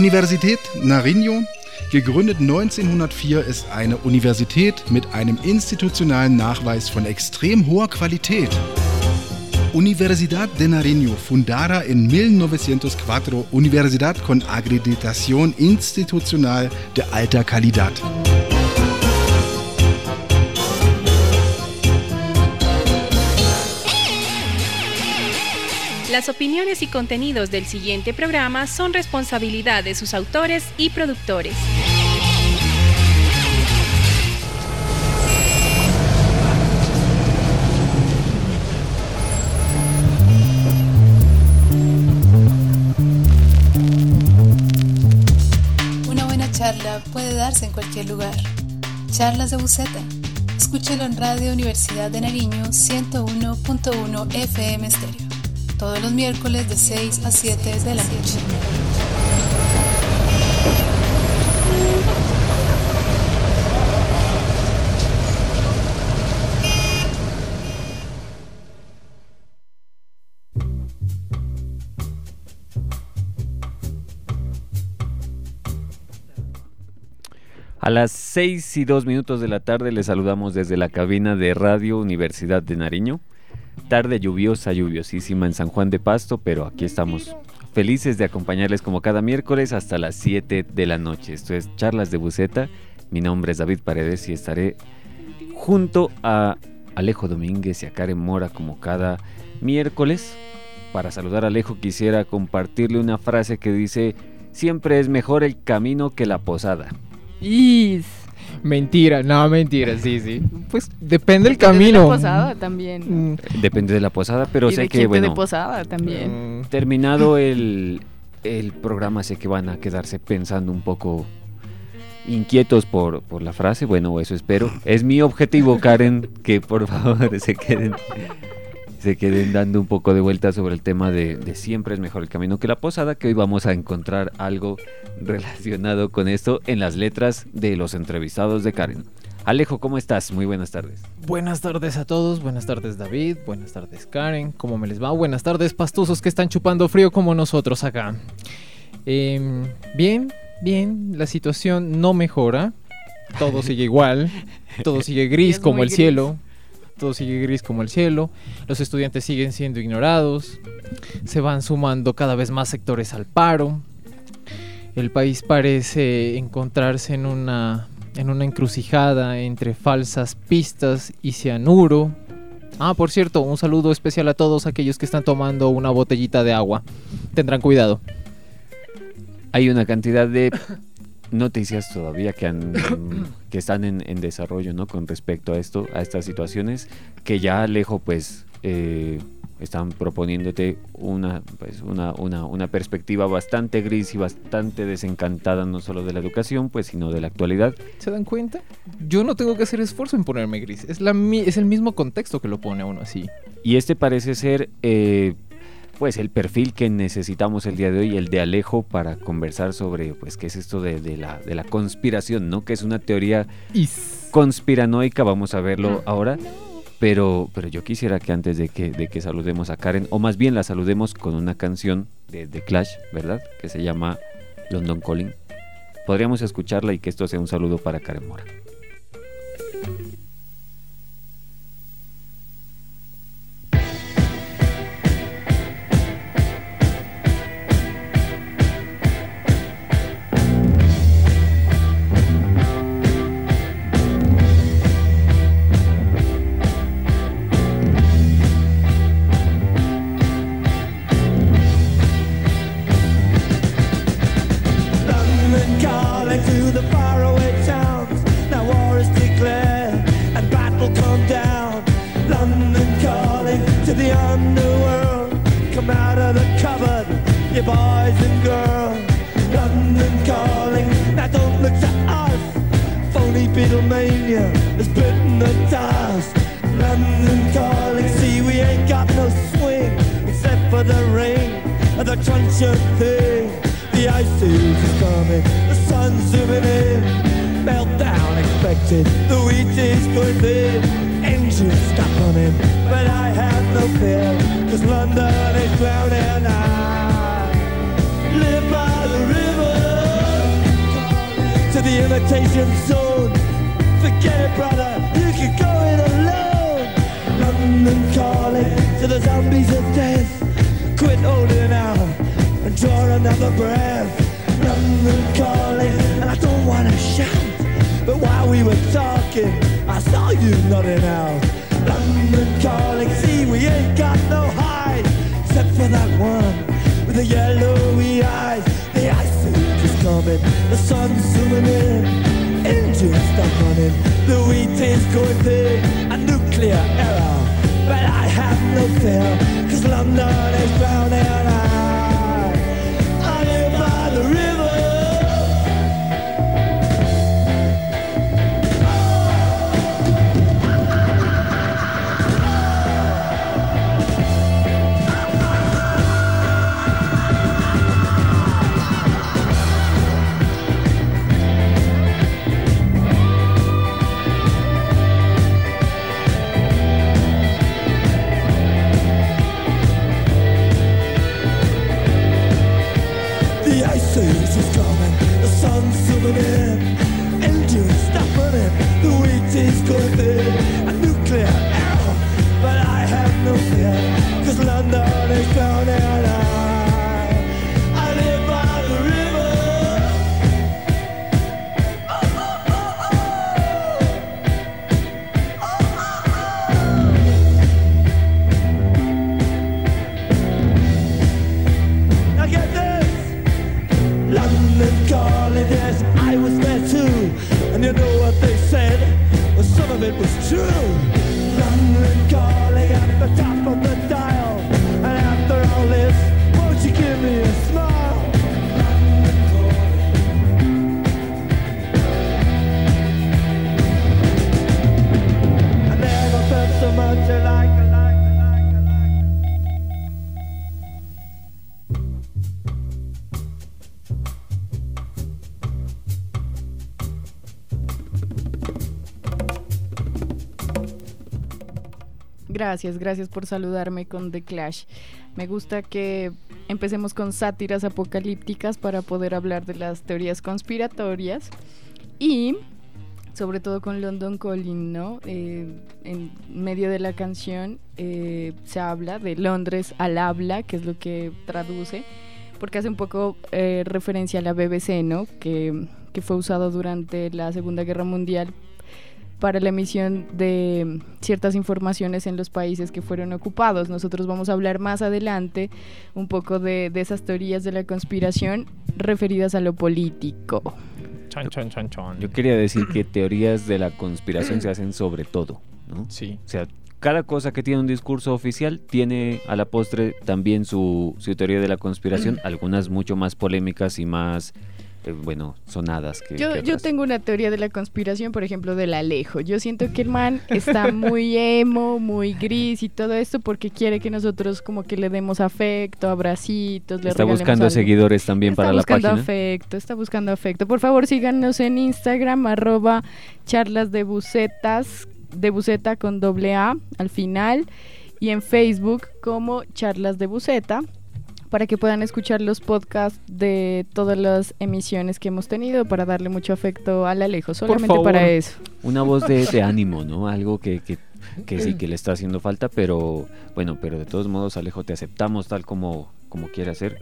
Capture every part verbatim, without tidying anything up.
Universität Nariño, gegründet neunzehnhundertvier, ist eine Universität mit einem institutionalen Nachweis von extrem hoher Qualität. Universidad de Nariño, fundada en mil novecientos cuatro, universidad con acreditación institucional de alta calidad. Las opiniones y contenidos del siguiente programa son responsabilidad de sus autores y productores. Una buena charla puede darse en cualquier lugar. Charlas de Buceta. Escúchelo en Radio Universidad de Nariño ciento uno punto uno F M Stereo. Todos los miércoles de seis a siete de la noche. A las seis y dos minutos de la tarde les saludamos desde la cabina de Radio Universidad de Nariño. Tarde lluviosa, lluviosísima en San Juan de Pasto, pero aquí estamos felices de acompañarles como cada miércoles hasta las siete de la noche. Esto es Charlas de Buceta. Mi nombre es David Paredes y estaré junto a Alejo Domínguez y a Karen Mora como cada miércoles. Para saludar a Alejo quisiera compartirle una frase que dice: siempre es mejor el camino que la posada. Y mentira, no, mentira, sí, sí. Pues depende del Depende camino. de la posada también. Mm, Depende de la posada, pero y sé de que gente bueno, de posada también. mm, terminado el, el programa, sé que van a quedarse pensando un poco inquietos por, por la frase. Bueno, eso espero. Es mi objetivo, Karen, que por favor se queden se queden dando un poco de vuelta sobre el tema de, de siempre es mejor el camino que la posada, que hoy vamos a encontrar algo relacionado con esto en las letras de los entrevistados de Karen. Alejo, ¿cómo estás? Muy buenas tardes. Buenas tardes a todos, buenas tardes David, buenas tardes Karen, ¿cómo me les va? Buenas tardes pastosos que están chupando frío como nosotros acá. Eh, bien, bien, la situación no mejora, todo sigue igual, todo sigue gris Es como muy el gris. cielo. Todo sigue gris como el cielo, los estudiantes siguen siendo ignorados, se van sumando cada vez más sectores al paro, el país parece encontrarse en una, en una encrucijada entre falsas pistas y cianuro. Ah, por cierto, un saludo especial a todos aquellos que están tomando una botellita de agua, tendrán cuidado. Hay una cantidad de noticias todavía que han que están en, en desarrollo, ¿no? Con respecto a esto, a estas situaciones, que ya Alejo pues eh, están proponiéndote una pues una, una, una perspectiva bastante gris y bastante desencantada, no solo de la educación, pues sino de la actualidad. ¿Se dan cuenta? Yo no tengo que hacer esfuerzo en ponerme gris, es, la, mi- es el mismo contexto que lo pone a uno así. Y este parece ser eh, pues el perfil que necesitamos el día de hoy, el de Alejo, para conversar sobre pues qué es esto de, de la de la conspiración, ¿no? Que es una teoría conspiranoica, vamos a verlo ahora. Pero, pero yo quisiera que antes de que, de que saludemos a Karen, o más bien la saludemos con una canción de The Clash, ¿verdad? Que se llama London Calling. Podríamos escucharla y que esto sea un saludo para Karen Mora. London is drowning. I live by the river. to the imitation zone. Forget it, brother, you can go it alone. London calling to the zombies of death. Quit holding out and draw another breath. London calling, and I don't wanna shout, but while we were talking, I saw you nodding out. London calling, see we ain't got no hide, except for that one with the yellowy eyes. The ice age is coming, the sun's zooming in, engines stop running, the wheat is going big, a nuclear error. But I have no fear, cause London is drowning. I, I live by the river. Gracias, gracias por saludarme con The Clash. Me gusta que empecemos con sátiras apocalípticas para poder hablar de las teorías conspiratorias y sobre todo con London Calling, ¿no? Eh, en medio de la canción eh, se habla de Londres al habla, que es lo que traduce, porque hace un poco eh, referencia a la B B C, ¿no? Que, que fue usado durante la Segunda Guerra Mundial para la emisión de ciertas informaciones en los países que fueron ocupados. Nosotros vamos a hablar más adelante un poco de, de esas teorías de la conspiración referidas a lo político. Chon, chon, chon, chon. Yo quería decir que teorías de la conspiración se hacen sobre todo, ¿no? Sí. O sea, cada cosa que tiene un discurso oficial tiene a la postre también su, su teoría de la conspiración, algunas mucho más polémicas y más... Eh, bueno, sonadas que, yo, que yo tengo una teoría de la conspiración, por ejemplo, del Alejo. Yo siento que el man está muy emo, muy gris y todo esto porque quiere que nosotros como que le demos afecto, abracitos, le está regalemos buscando algo. seguidores también está para la página. Está buscando afecto, está buscando afecto. Por favor, síganos en Instagram, arroba charlas de bucetas, de buceta con doble A al final, y en Facebook como charlas de buceta, para que puedan escuchar los podcasts de todas las emisiones que hemos tenido, para darle mucho afecto al Alejo, solamente para eso. Una voz de, de ánimo, ¿no? Algo que, que, que sí que le está haciendo falta, pero bueno, pero de todos modos, Alejo, te aceptamos tal como, como quieras ser.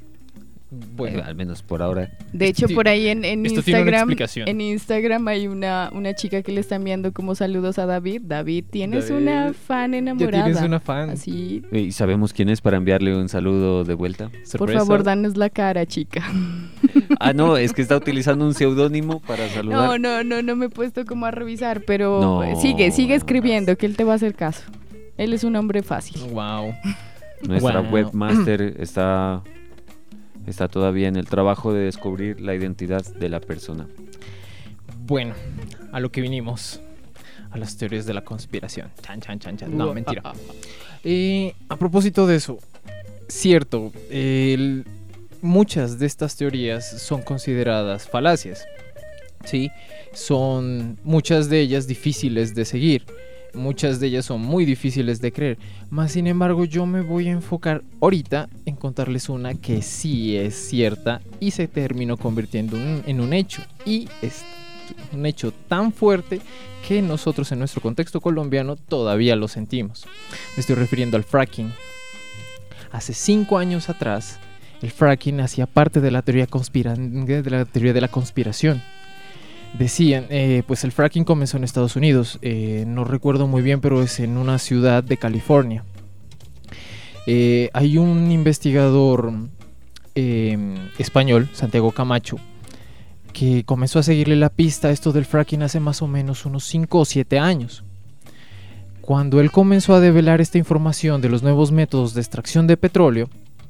Bueno, eh, al menos por ahora. De hecho, esto por ahí en, en esto tiene una Instagram, explicación. en Instagram hay una, una chica que le está enviando como saludos a David. David, tienes David, una fan enamorada. Ya tienes una fan. Así. ¿Y sabemos quién es para enviarle un saludo de vuelta? Por Sorpresa. favor, danos la cara, chica. Ah, no, es que está utilizando un seudónimo para saludar. No, no, no, no me he puesto como a revisar, pero No, sigue, sigue no, escribiendo, que él te va a hacer caso. Él es un hombre fácil. Wow. Nuestra Wow. webmaster está, está todavía en el trabajo de descubrir la identidad de la persona. Bueno, a lo que vinimos. A las teorías de la conspiración. Chan, chan, chan, chan. No, mentira. Eh, a propósito de eso, cierto, el, muchas de estas teorías son consideradas falacias. Sí, son muchas de ellas difíciles de seguir. muchas de ellas son muy difíciles de creer. Más sin embargo, yo me voy a enfocar ahorita en contarles una que sí es cierta y se terminó convirtiendo en, en un hecho. Y es un hecho tan fuerte que nosotros en nuestro contexto colombiano todavía lo sentimos. Me estoy refiriendo al fracking. Hace cinco años atrás, el fracking hacía parte de la teoría, conspira- de la, teoría de la conspiración. Decían, eh, pues el fracking comenzó en Estados Unidos, eh, no recuerdo muy bien, pero es en una ciudad de California. Eh, hay un investigador eh, español, Santiago Camacho, que comenzó a seguirle la pista a esto del fracking hace más o menos unos cinco o siete años. Cuando él comenzó a develar esta información de los nuevos métodos de extracción de petróleo,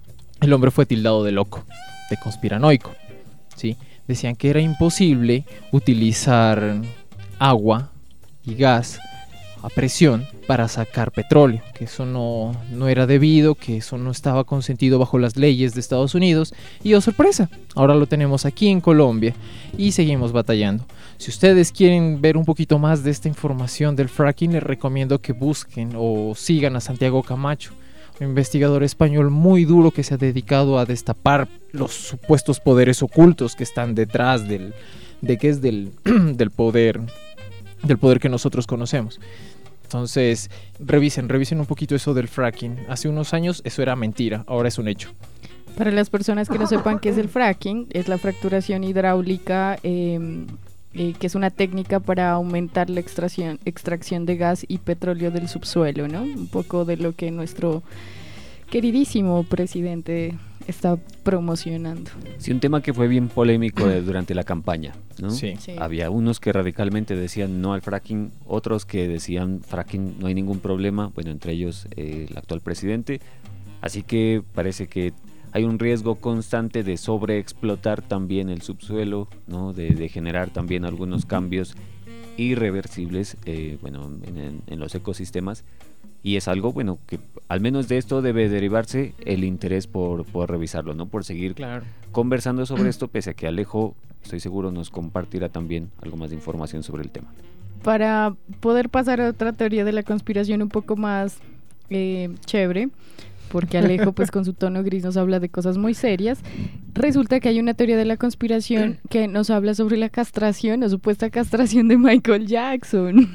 el hombre fue tildado de loco, de conspiranoico, ¿sí? Decían que era imposible utilizar agua y gas a presión para sacar petróleo, que eso no, no era debido, que eso no estaba consentido bajo las leyes de Estados Unidos. Y oh sorpresa, ahora lo tenemos aquí en Colombia y seguimos batallando. Si ustedes quieren ver un poquito más de esta información del fracking, les recomiendo que busquen o sigan a Santiago Camacho, un investigador español muy duro que se ha dedicado a destapar los supuestos poderes ocultos que están detrás del, de que es del, del poder, del poder que nosotros conocemos. Entonces, revisen, revisen un poquito eso del fracking. Hace unos años eso era mentira, ahora es un hecho. Para las personas que no sepan qué es el fracking, es la fracturación hidráulica, eh, eh, que es una técnica para aumentar la extracción, extracción de gas y petróleo del subsuelo, ¿no? Un poco de lo que nuestro queridísimo presidente está promocionando. Sí, un tema que fue bien polémico de, durante la campaña, ¿no? Sí. Sí. Había unos que radicalmente decían no al fracking, otros que decían fracking no hay ningún problema, bueno, entre ellos eh, el actual presidente. Así que parece que hay un riesgo constante de sobreexplotar también el subsuelo, ¿no? De, de generar también algunos cambios irreversibles, eh, bueno, en, en, en los ecosistemas. Y es algo, bueno, que al menos de esto debe derivarse el interés por, por revisarlo, ¿no? Por seguir Claro. conversando sobre esto, pese a que Alejo, estoy seguro, nos compartirá también algo más de información sobre el tema. Para poder pasar a otra teoría de la conspiración un poco más eh, chévere, porque Alejo pues con su tono gris nos habla de cosas muy serias, resulta que hay una teoría de la conspiración que nos habla sobre la castración o supuesta castración de Michael Jackson.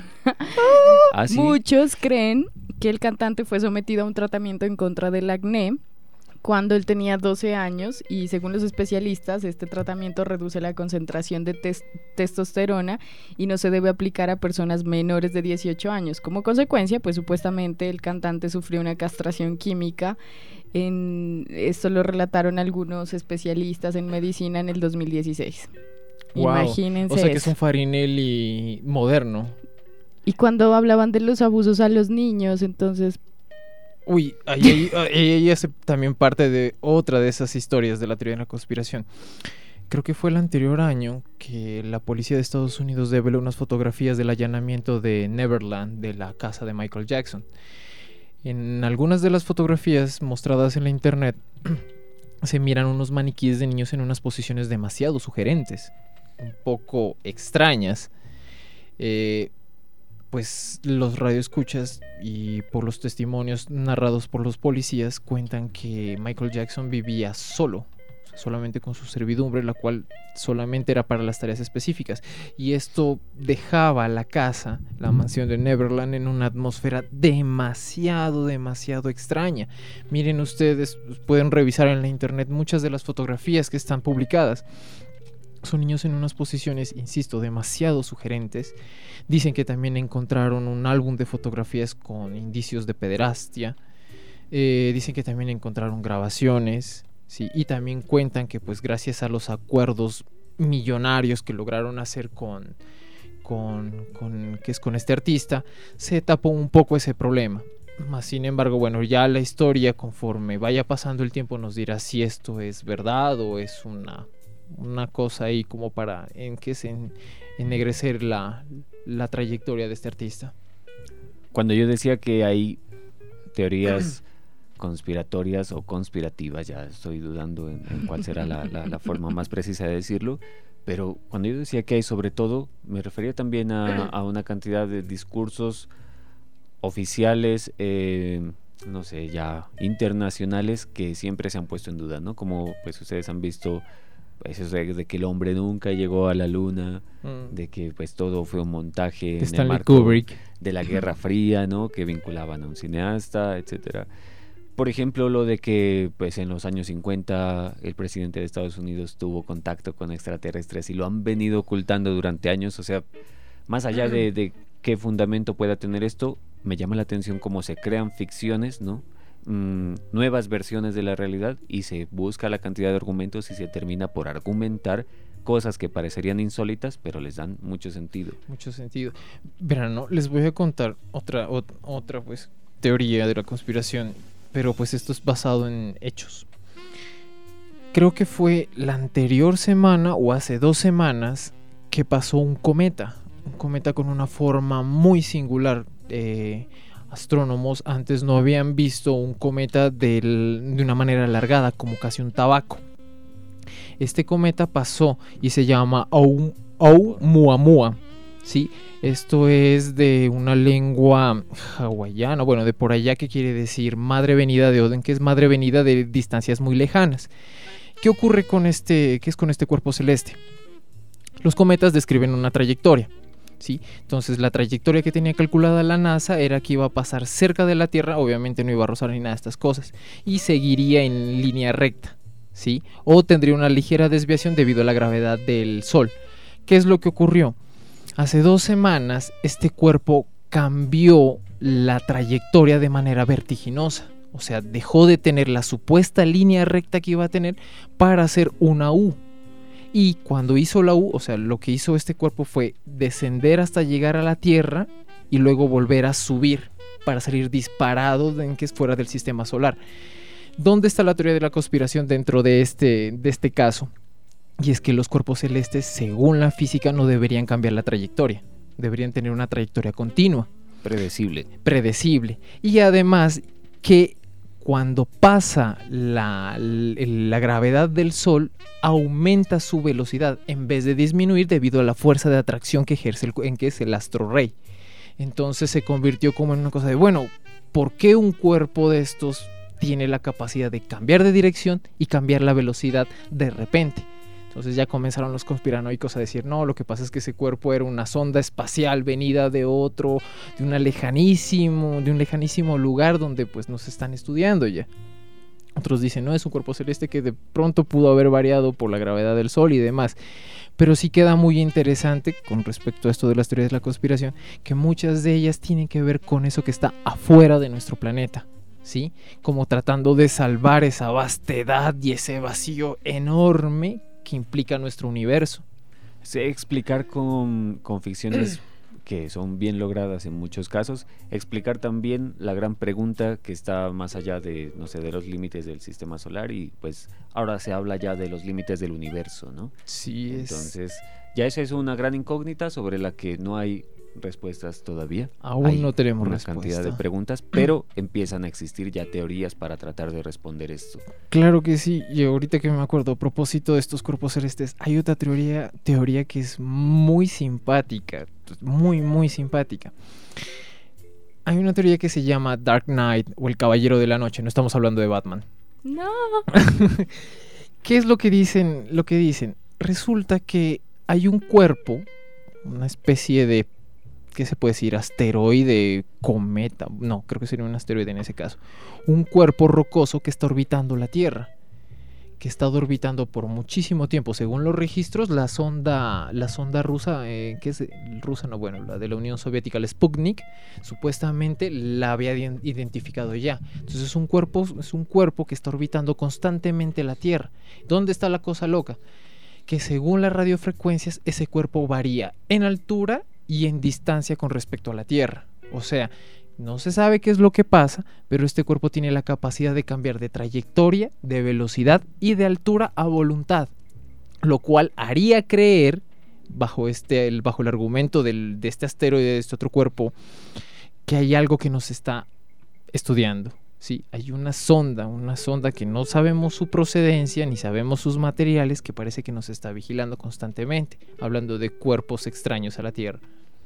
¿Ah, sí? Muchos creen que el cantante fue sometido a un tratamiento en contra del acné cuando él tenía doce años y según los especialistas este tratamiento reduce la concentración de tes- testosterona y no se debe aplicar a personas menores de dieciocho años. Como consecuencia, pues supuestamente el cantante sufrió una castración química. En, esto lo relataron algunos especialistas en medicina en el dos mil dieciséis. Wow. Imagínense O sea que eso. es un Farinelli moderno. Y cuando hablaban de los abusos a los niños, entonces... Uy, ahí, ahí, ahí, ahí hace también parte de otra de esas historias de la teoría de la conspiración. Creo que fue el anterior año que la policía de Estados Unidos develó unas fotografías del allanamiento de Neverland, de la casa de Michael Jackson. En algunas de las fotografías mostradas en la internet se miran unos maniquíes de niños en unas posiciones demasiado sugerentes, un poco extrañas. Eh... Pues los radioescuchas y por los testimonios narrados por los policías cuentan que Michael Jackson vivía solo, o sea, solamente con su servidumbre, la cual solamente era para las tareas específicas. Y esto dejaba la casa, la mansión de Neverland, en una atmósfera demasiado, demasiado extraña. Miren ustedes, pueden revisar en la internet muchas de las fotografías que están publicadas. Son niños en unas posiciones, insisto, demasiado sugerentes. Dicen que también encontraron un álbum de fotografías con indicios de pederastia. Eh, dicen que también encontraron grabaciones, ¿sí? Y también cuentan que pues gracias a los acuerdos millonarios que lograron hacer con, con, con, que es con este artista, se tapó un poco ese problema. Más sin embargo, bueno, ya la historia conforme vaya pasando el tiempo nos dirá si esto es verdad o es una... una cosa ahí como para en que se en, ennegrecer la, la trayectoria de este artista. Cuando yo decía que hay teorías conspiratorias o conspirativas, ya estoy dudando en, en cuál será la, la, la forma más precisa de decirlo, pero cuando yo decía que hay sobre todo, me refería también a, a una cantidad de discursos oficiales, eh, no sé, ya internacionales que siempre se han puesto en duda, ¿no? Como pues ustedes han visto, pues, eso de, de que el hombre nunca llegó a la luna, mm. de que pues todo fue un montaje de en Stanley el marco Kubrick. De la Guerra Fría, ¿no? Que vinculaban a un cineasta, etcétera. Por ejemplo, lo de que pues en los años cincuenta el presidente de Estados Unidos tuvo contacto con extraterrestres y lo han venido ocultando durante años. O sea, más allá de, de qué fundamento pueda tener esto, me llama la atención cómo se crean ficciones, ¿no? Mm, nuevas versiones de la realidad y se busca la cantidad de argumentos y se termina por argumentar cosas que parecerían insólitas, pero les dan mucho sentido. Mucho sentido. Verán, ¿no? Les voy a contar otra, ot- otra pues, teoría de la conspiración, pero pues esto es basado en hechos. Creo que fue la anterior semana o hace dos semanas que pasó un cometa, un cometa con una forma muy singular. Eh, astrónomos antes no habían visto un cometa del, de una manera alargada, como casi un tabaco. Este cometa pasó y se llama Ou- Oumuamua, ¿sí? Esto es de una lengua hawaiana, bueno, de por allá, que quiere decir madre venida de Oden, que es madre venida de distancias muy lejanas. ¿Qué ocurre con este, qué es con este cuerpo celeste? Los cometas describen una trayectoria, ¿sí? Entonces la trayectoria que tenía calculada la NASA era que iba a pasar cerca de la Tierra, obviamente no iba a rozar ni nada de estas cosas, y seguiría en línea recta, ¿sí? O tendría una ligera desviación debido a la gravedad del Sol. ¿Qué es lo que ocurrió? Hace dos semanas este cuerpo cambió la trayectoria de manera vertiginosa. O sea, dejó de tener la supuesta línea recta que iba a tener para hacer una U. Y cuando hizo la U, o sea, lo que hizo este cuerpo fue descender hasta llegar a la Tierra y luego volver a subir para salir disparado en que es fuera del sistema solar. ¿Dónde está la teoría de la conspiración dentro de este, de este caso? Y es que los cuerpos celestes, según la física, no deberían cambiar la trayectoria. Deberían tener una trayectoria continua. Predecible. Predecible. Y además que cuando pasa la, la gravedad del Sol, aumenta su velocidad en vez de disminuir debido a la fuerza de atracción que ejerce el, en que es el astro rey. Entonces se convirtió como en una cosa de, bueno, ¿por qué un cuerpo de estos tiene la capacidad de cambiar de dirección y cambiar la velocidad de repente? Entonces ya comenzaron los conspiranoicos a decir, no, lo que pasa es que ese cuerpo era una sonda espacial venida de otro, de una lejanísimo, de un lejanísimo lugar donde pues nos están estudiando ya. Otros dicen, no, es un cuerpo celeste que de pronto pudo haber variado por la gravedad del Sol y demás. Pero sí queda muy interesante con respecto a esto de las teorías de la conspiración, que muchas de ellas tienen que ver con eso que está afuera de nuestro planeta, ¿sí? Como tratando de salvar esa vastedad y ese vacío enorme que implica nuestro universo. Sé explicar con, con ficciones que son bien logradas en muchos casos, explicar también la gran pregunta que está más allá de, no sé, de los límites del sistema solar, y pues ahora se habla ya de los límites del universo, ¿no? Sí, es... Entonces, ya esa es una gran incógnita sobre la que no hay respuestas todavía. Aún hay no tenemos una respuesta. cantidad de preguntas, pero empiezan a existir ya teorías para tratar de responder esto. Claro que sí, y ahorita que me acuerdo, a propósito de estos cuerpos celestes, hay otra teoría, teoría que es muy simpática, muy, muy simpática. Hay una teoría que se llama Dark Knight o el Caballero de la Noche, no estamos hablando de Batman. No. ¿Qué es lo que dicen? Lo que dicen, resulta que hay un cuerpo, una especie de, ¿qué se puede decir? Asteroide, cometa, no, creo que sería un asteroide en ese caso. Un cuerpo rocoso que está orbitando la Tierra, que ha estado orbitando por muchísimo tiempo. Según los registros, la sonda, la sonda rusa, eh, que es rusa, no, bueno, la de la Unión Soviética, el Sputnik, supuestamente la había identificado ya. Entonces es un cuerpo, es un cuerpo que está orbitando constantemente la Tierra. ¿Dónde está la cosa loca? Que según las radiofrecuencias, ese cuerpo varía en altura y en distancia con respecto a la Tierra. O sea, no se sabe qué es lo que pasa, pero este cuerpo tiene la capacidad de cambiar de trayectoria, de velocidad y de altura a voluntad, lo cual haría creer, bajo este, el, bajo el argumento del, de este asteroide, de este otro cuerpo, que hay algo que nos está estudiando. Sí, hay una sonda, una sonda que no sabemos su procedencia ni sabemos sus materiales, que parece que nos está vigilando constantemente, hablando de cuerpos extraños a la Tierra.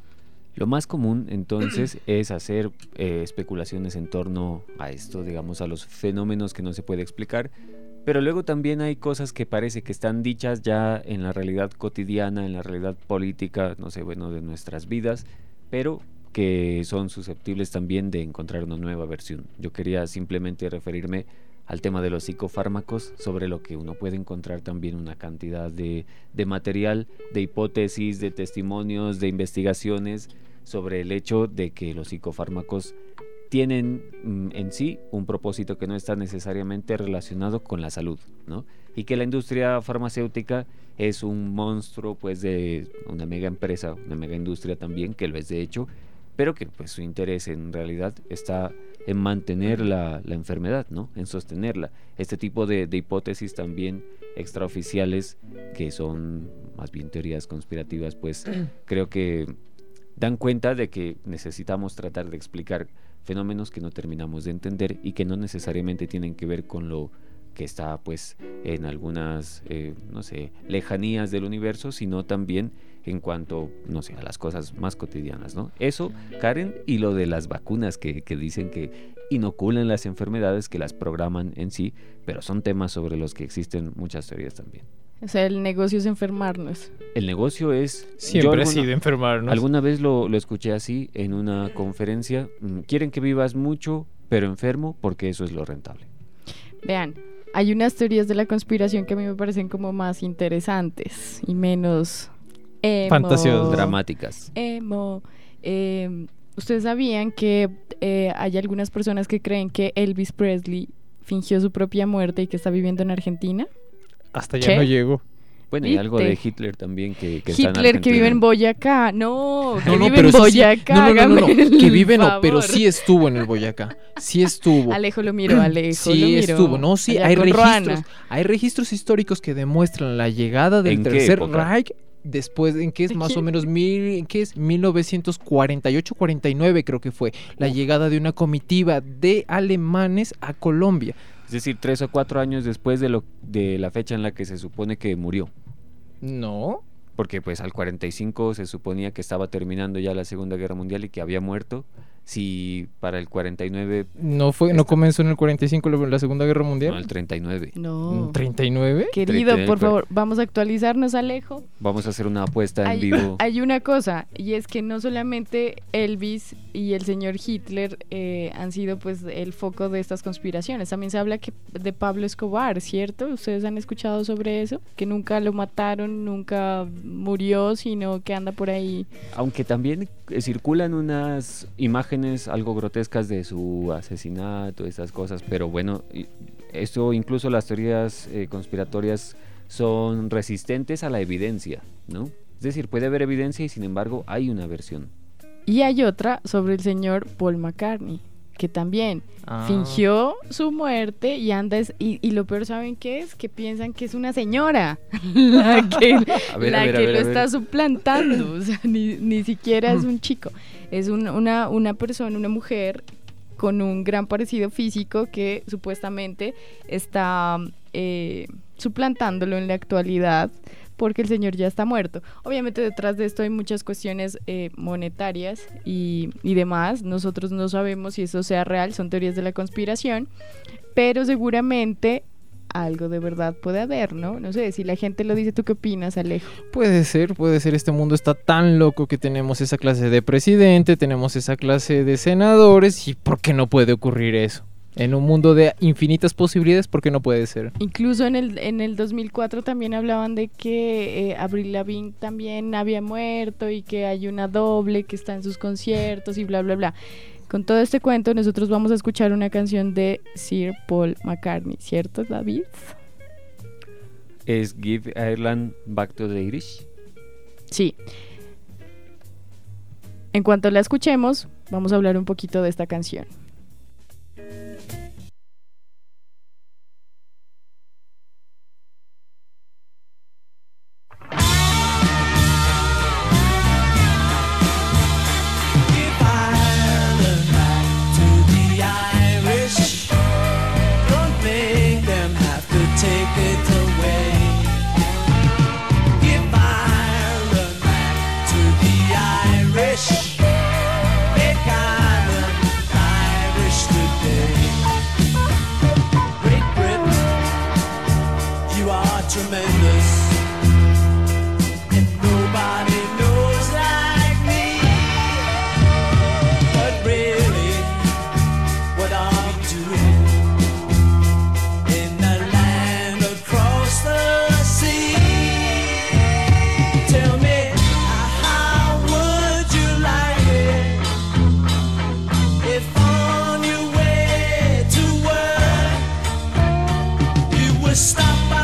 Lo más común entonces es hacer eh, especulaciones en torno a esto, digamos, a los fenómenos que no se puede explicar, pero luego también hay cosas que parece que están dichas ya en la realidad cotidiana, en la realidad política, no sé, bueno, de nuestras vidas, pero que son susceptibles también de encontrar una nueva versión. Yo quería simplemente referirme al tema de los psicofármacos, sobre lo que uno puede encontrar también una cantidad de, de material, de hipótesis, de testimonios, de investigaciones sobre el hecho de que los psicofármacos tienen mm, en sí un propósito que no está necesariamente relacionado con la salud, ¿no? Y que la industria farmacéutica es un monstruo, pues, de una mega empresa, una mega industria también, que lo es de hecho, pero que pues su interés en realidad está en mantener la, la enfermedad, ¿no? En sostenerla. Este tipo de, de hipótesis también extraoficiales, que son más bien teorías conspirativas, pues creo que dan cuenta de que necesitamos tratar de explicar fenómenos que no terminamos de entender y que no necesariamente tienen que ver con lo que está pues en algunas, eh, no sé, lejanías del universo, sino también en cuanto, no sé, a las cosas más cotidianas, ¿no? Eso, Karen, y lo de las vacunas que, que dicen que inoculan las enfermedades, que las programan en sí, pero son temas sobre los que existen muchas teorías también. O sea, el negocio es enfermarnos. El negocio es... Siempre alguna, ha sido enfermarnos. Alguna vez lo, lo escuché así en una conferencia. Quieren que vivas mucho, pero enfermo, porque eso es lo rentable. Vean, hay unas teorías de la conspiración que a mí me parecen como más interesantes y menos... Emo, fantasiosas, dramáticas. Emo. Eh, ¿Ustedes sabían que eh, hay algunas personas que creen que Elvis Presley fingió su propia muerte y que está viviendo en Argentina? Hasta ya ¿Qué? no llego. Bueno, y algo de Hitler también que, que Hitler está en que vive en Boyacá. No, que no, no, vive pero en Boyacá. Sí, no, no, no, no, no, que vive no, favor. pero sí estuvo en el Boyacá. Sí estuvo. Alejo lo miró, Alejo sí lo miró. estuvo, no, sí, Allá hay con registros, Roana. hay registros históricos que demuestran la llegada del ¿En qué Tercer época? Reich. Después, ¿en qué es? Más o menos mil, ¿en qué es? mil novecientos cuarenta y ocho cuarenta y nueve creo que fue la llegada de una comitiva de alemanes a Colombia. Es decir, tres o cuatro años después de, lo, de la fecha en la que se supone que murió. No. Porque pues al cuarenta y cinco se suponía que estaba terminando ya la Segunda Guerra Mundial y que había muerto. Si para el cuarenta y nueve... No fue, no comenzó en el cuarenta y cinco la Segunda Guerra Mundial. No, el treinta y nueve. No. ¿treinta y nueve? Querido, treinta y nueve, por pero- favor, vamos a actualizarnos, Alejo. Vamos a hacer una apuesta en Hay, vivo. hay una cosa, y es que no solamente Elvis y el señor Hitler eh, han sido pues el foco de estas conspiraciones, también se habla que de Pablo Escobar, ¿cierto? ¿Ustedes han escuchado sobre eso? Que nunca lo mataron, nunca murió, sino que anda por ahí. Aunque también eh, circulan unas imágenes algo grotescas de su asesinato, esas cosas, pero bueno, y- esto incluso las teorías eh, conspiratorias son resistentes a la evidencia, ¿no? Es decir, puede haber evidencia y sin embargo hay una versión. Y hay otra sobre el señor Paul McCartney, que también Ah. fingió su muerte y anda es- y, y lo peor, ¿saben qué es? Que piensan que es una señora la que, A ver, la a ver, a que ver, lo a ver. está suplantando, o sea, ni, ni siquiera es un chico, es un- una, una persona, una mujer con un gran parecido físico que supuestamente está eh, suplantándolo en la actualidad porque el señor ya está muerto. Obviamente detrás de esto hay muchas cuestiones eh, monetarias y, y demás. Nosotros no sabemos si eso sea real, son teorías de la conspiración, pero seguramente algo de verdad puede haber, ¿no? No sé, si la gente lo dice, ¿tú qué opinas, Alejo? Puede ser, puede ser. Este mundo está tan loco que tenemos esa clase de presidente, tenemos esa clase de senadores, y ¿por qué no puede ocurrir eso? En un mundo de infinitas posibilidades, ¿por qué no puede ser? Incluso en el en el dos mil cuatro también hablaban de que eh, Avril Lavigne también había muerto y que hay una doble que está en sus conciertos y bla, bla, bla. Con todo este cuento, nosotros vamos a escuchar una canción de Sir Paul McCartney, ¿cierto, David? ¿Es Give Ireland Back to the Irish? Sí. En cuanto la escuchemos, vamos a hablar un poquito de esta canción. Give Ireland back to the Irish. Don't make them have to take it away. Give Ireland back to the Irish. tremendous, and nobody knows like me. But really, what are we doing in the land across the sea? Tell me, how would you like it if on your way to work you were stopped by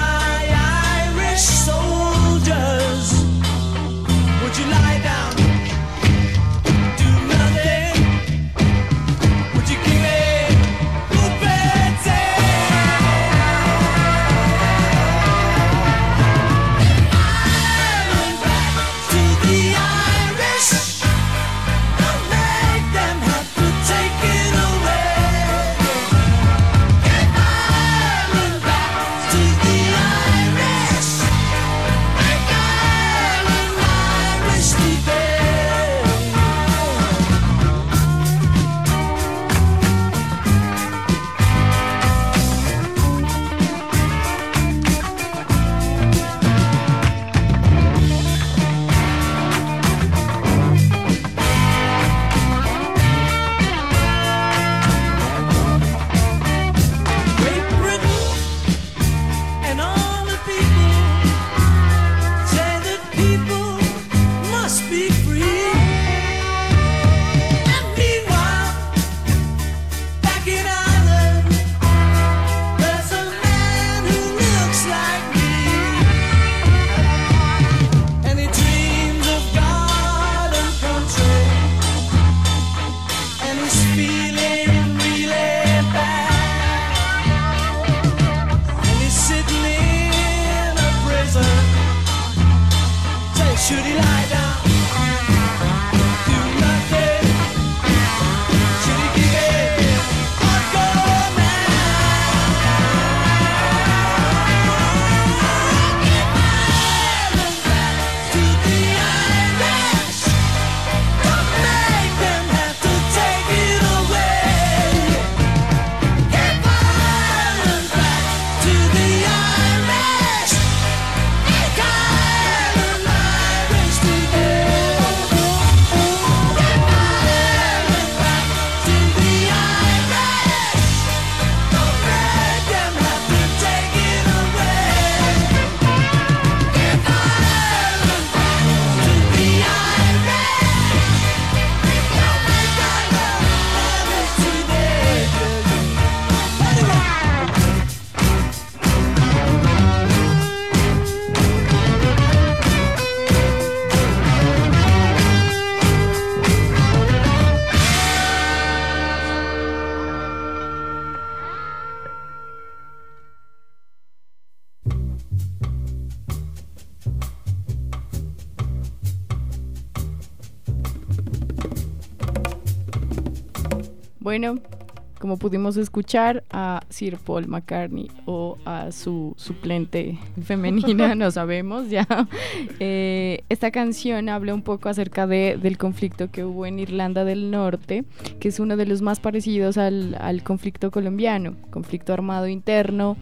soldiers? Would you lie down, do nothing? Would you give it a pity? Ireland back to the Irish, don't make them have to take it away. Ireland back to the Irish, should he lie down, do nothing? Should he give it a go now? Give Ireland back to the Irish, don't make them have to take it away. Give Ireland back to the Irish, make Ireland Irish today. Give Ireland back to the Irish, don't make them have to take it away. Give Ireland back to the Irish, don't make Ireland Irish today. Bueno, como pudimos escuchar a Sir Paul McCartney o a su suplente femenina, no sabemos ya. Eh, esta canción habla un poco acerca de, del conflicto que hubo en Irlanda del Norte, que es uno de los más parecidos al, al conflicto colombiano, conflicto armado interno.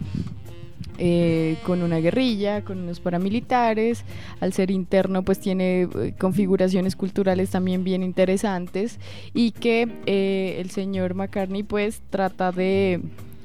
Eh, con una guerrilla, con unos paramilitares. Al ser interno pues tiene eh, configuraciones culturales también bien interesantes, y que eh, el señor McCartney pues trata de,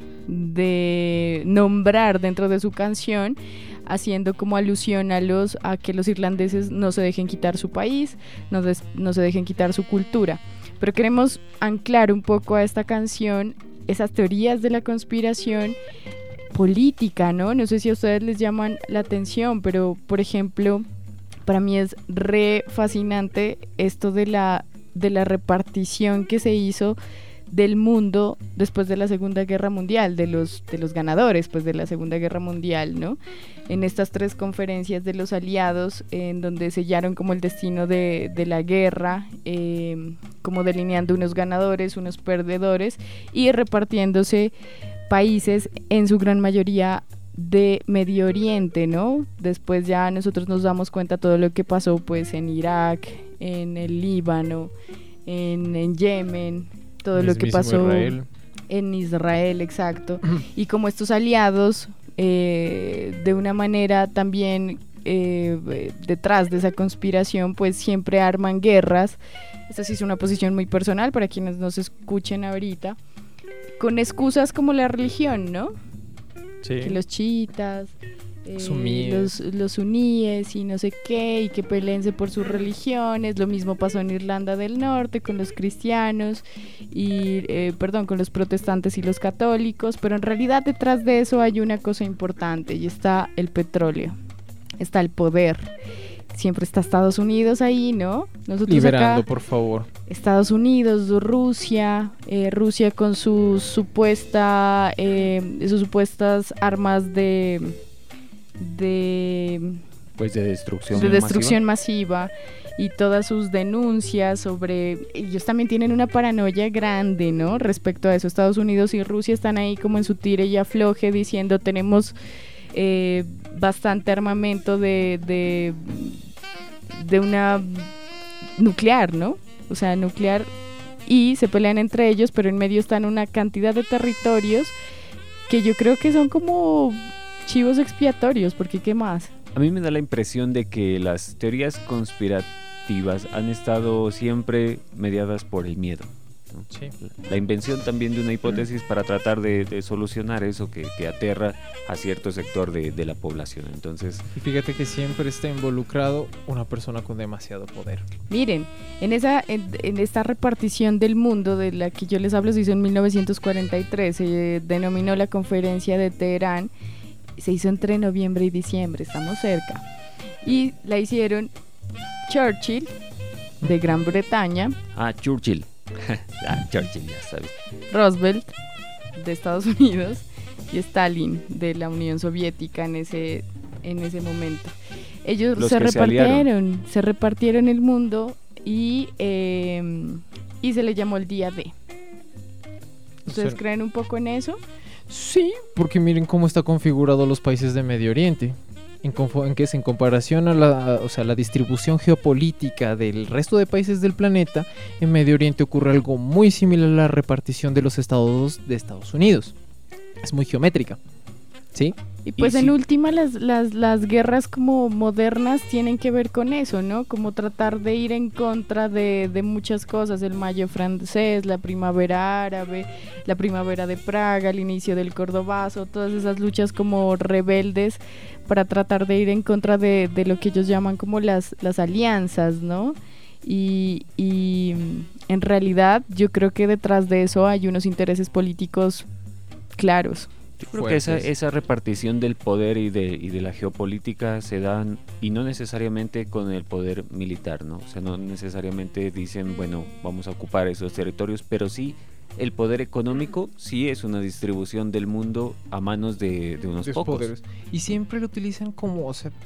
de nombrar dentro de su canción, haciendo como alusión a los a que los irlandeses no se dejen quitar su país, no, des, no se dejen quitar su cultura. Pero queremos anclar un poco a esta canción esas teorías de la conspiración política, ¿no? No sé si a ustedes les llaman la atención, pero por ejemplo, para mí es re fascinante esto de la, de la repartición que se hizo del mundo después de la Segunda Guerra Mundial, de los, de los ganadores pues de la Segunda Guerra Mundial, ¿no? En estas tres conferencias de los aliados, en donde sellaron como el destino de, de la guerra, eh, como delineando unos ganadores, unos perdedores, y repartiéndose países en su gran mayoría de Medio Oriente, ¿no? Después ya nosotros nos damos cuenta todo lo que pasó pues en Irak, en el Líbano, en, en Yemen, todo lo que pasó Israel. en Israel, exacto. Y como estos aliados eh, de una manera también eh, detrás de esa conspiración, pues siempre arman guerras. Esta sí es una posición muy personal para quienes nos escuchen ahorita, con excusas como la religión, ¿no? Sí. Que los chiitas, eh, Suníes. los, los suníes y no sé qué, y que peleense por sus religiones. Lo mismo pasó en Irlanda del Norte con los cristianos y, eh, perdón, con los protestantes y los católicos, pero en realidad detrás de eso hay una cosa importante y está el petróleo, está el poder. Siempre está Estados Unidos ahí, ¿no? Nosotros Liberando, acá, por favor. Estados Unidos, Rusia, eh, Rusia con sus supuesta, eh, sus supuestas armas de, de, Pues de destrucción de destrucción masiva. Y todas sus denuncias sobre, ellos también tienen una paranoia grande, ¿no? Respecto a eso, Estados Unidos y Rusia están ahí como en su tire y afloje diciendo tenemos eh, bastante armamento de, de de una nuclear, ¿no? O sea, nuclear, y se pelean entre ellos, pero en medio están una cantidad de territorios que yo creo que son como chivos expiatorios, porque ¿qué más? A mí me da la impresión de que las teorías conspirativas han estado siempre mediadas por el miedo, ¿no? Sí. La invención también de una hipótesis para tratar de, de solucionar eso que, que aterra a cierto sector de, de la población. Entonces, Y fíjate que siempre está involucrado una persona con demasiado poder. Miren, en esa en, en esta repartición del mundo de la que yo les hablo se hizo en mil novecientos cuarenta y tres, se denominó la Conferencia de Teherán, se hizo entre noviembre y diciembre, estamos cerca, y la hicieron Churchill de Gran Bretaña, ah, Churchill. ah, Churchill, ya sabes. Roosevelt de Estados Unidos y Stalin de la Unión Soviética en ese en ese momento. Ellos Los se que se repartieron, aliaron. se repartieron el mundo y eh, y se le llamó el día D. ¿Ustedes Suena- creen un poco en eso? Sí, porque miren cómo está configurado los países de Medio Oriente. En, confo- en que es en comparación a la, o sea, la distribución geopolítica del resto de países del planeta, en Medio Oriente ocurre algo muy similar a la repartición de los estados de Estados Unidos. Es muy geométrica, ¿sí? Y pues Y en sí. última las, las, las guerras como modernas tienen que ver con eso, ¿no? Como tratar de ir en contra de, de muchas cosas, el mayo francés, la primavera árabe, la primavera de Praga, el inicio del Cordobazo, todas esas luchas como rebeldes para tratar de ir en contra de, de lo que ellos llaman como las, las alianzas, ¿no? Y, y mm, en realidad yo creo que detrás de eso hay unos intereses políticos claros. Yo creo que esa, Fuertes. esa repartición del poder y de, y de la geopolítica se dan, y no necesariamente con el poder militar, ¿no? O sea, no necesariamente dicen, bueno, vamos a ocupar esos territorios, pero sí el poder económico sí es una distribución del mundo a manos de, de unos Los pocos. poderes. Y siempre lo utilizan como, o sea,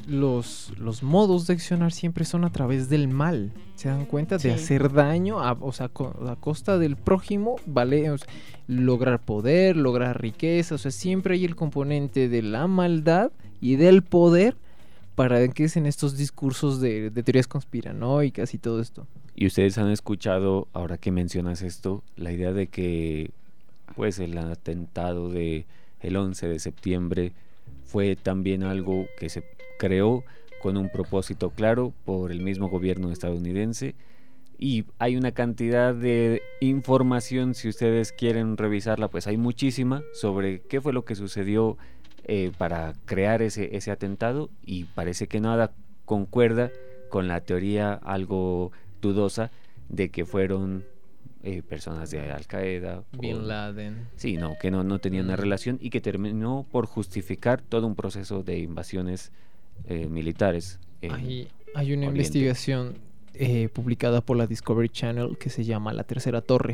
los, los modos de accionar siempre son a través del mal. ¿Se dan cuenta? De Sí. hacer daño, a, o sea, co- a costa del prójimo, ¿vale? O sea, lograr poder, lograr riqueza, o sea, siempre hay el componente de la maldad y del poder para que es en estos discursos de, de teorías conspiranoicas y todo esto. Y ustedes han escuchado, ahora que mencionas esto, la idea de que pues el atentado de el once de septiembre fue también algo que se creó con un propósito claro por el mismo gobierno estadounidense, y hay una cantidad de información, si ustedes quieren revisarla, pues hay muchísima sobre qué fue lo que sucedió eh, para crear ese, ese atentado, y parece que nada concuerda con la teoría algo dudosa de que fueron eh, personas de Al Qaeda. Bin Laden. Sí, no, que no, no tenían una Mm. relación, y que terminó por justificar todo un proceso de invasiones eh, militares. en Hay, hay una Oriente. investigación eh, publicada por la Discovery Channel que se llama La Tercera Torre.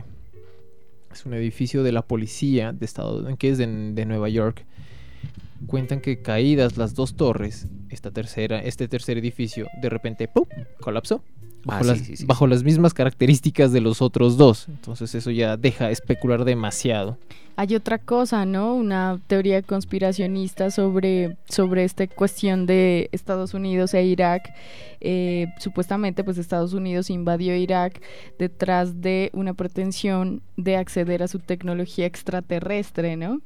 Es un edificio de la policía de estado que es de, de Nueva York. Cuentan que caídas las dos torres, esta tercera, este tercer edificio de repente ¡pum!, colapsó. Bajo, Ah, sí, las, sí, sí, bajo sí. las mismas características de los otros dos. Entonces eso ya deja especular demasiado. Hay otra cosa, ¿no? Una teoría conspiracionista sobre, sobre esta cuestión de Estados Unidos e Irak. Eh, supuestamente, pues Estados Unidos invadió Irak detrás de una pretensión de acceder a su tecnología extraterrestre, ¿no?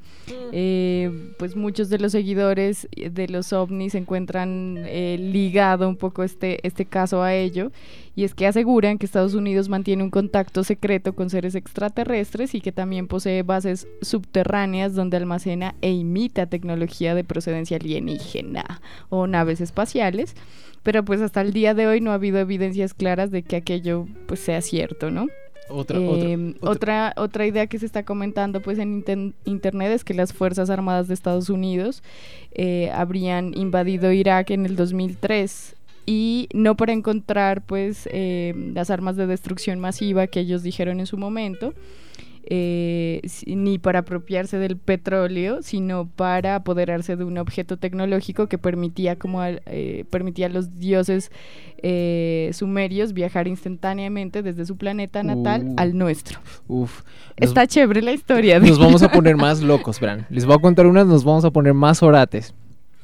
Eh, pues muchos de los seguidores de los ovnis encuentran eh, ligado un poco este, este caso a ello, y es que aseguran que Estados Unidos mantiene un contacto secreto con seres extraterrestres y que también posee bases subterráneas donde almacena e imita tecnología de procedencia alienígena o naves espaciales, pero pues hasta el día de hoy no ha habido evidencias claras de que aquello pues sea cierto, ¿no? Otra, Eh, otra, otra. otra otra idea que se está comentando pues en inter- internet es que las Fuerzas Armadas de Estados Unidos eh, habrían invadido Irak en el dos mil tres, y no para encontrar pues eh, las armas de destrucción masiva que ellos dijeron en su momento, eh, si- ni para apropiarse del petróleo, sino para apoderarse de un objeto tecnológico que permitía como al- eh, permitía a los dioses eh, sumerios viajar instantáneamente desde su planeta natal Uh. al nuestro. Uf, nos, Está chévere la historia. de- nos vamos a poner más locos, Bran. Les voy a contar unas, nos vamos a poner más orates.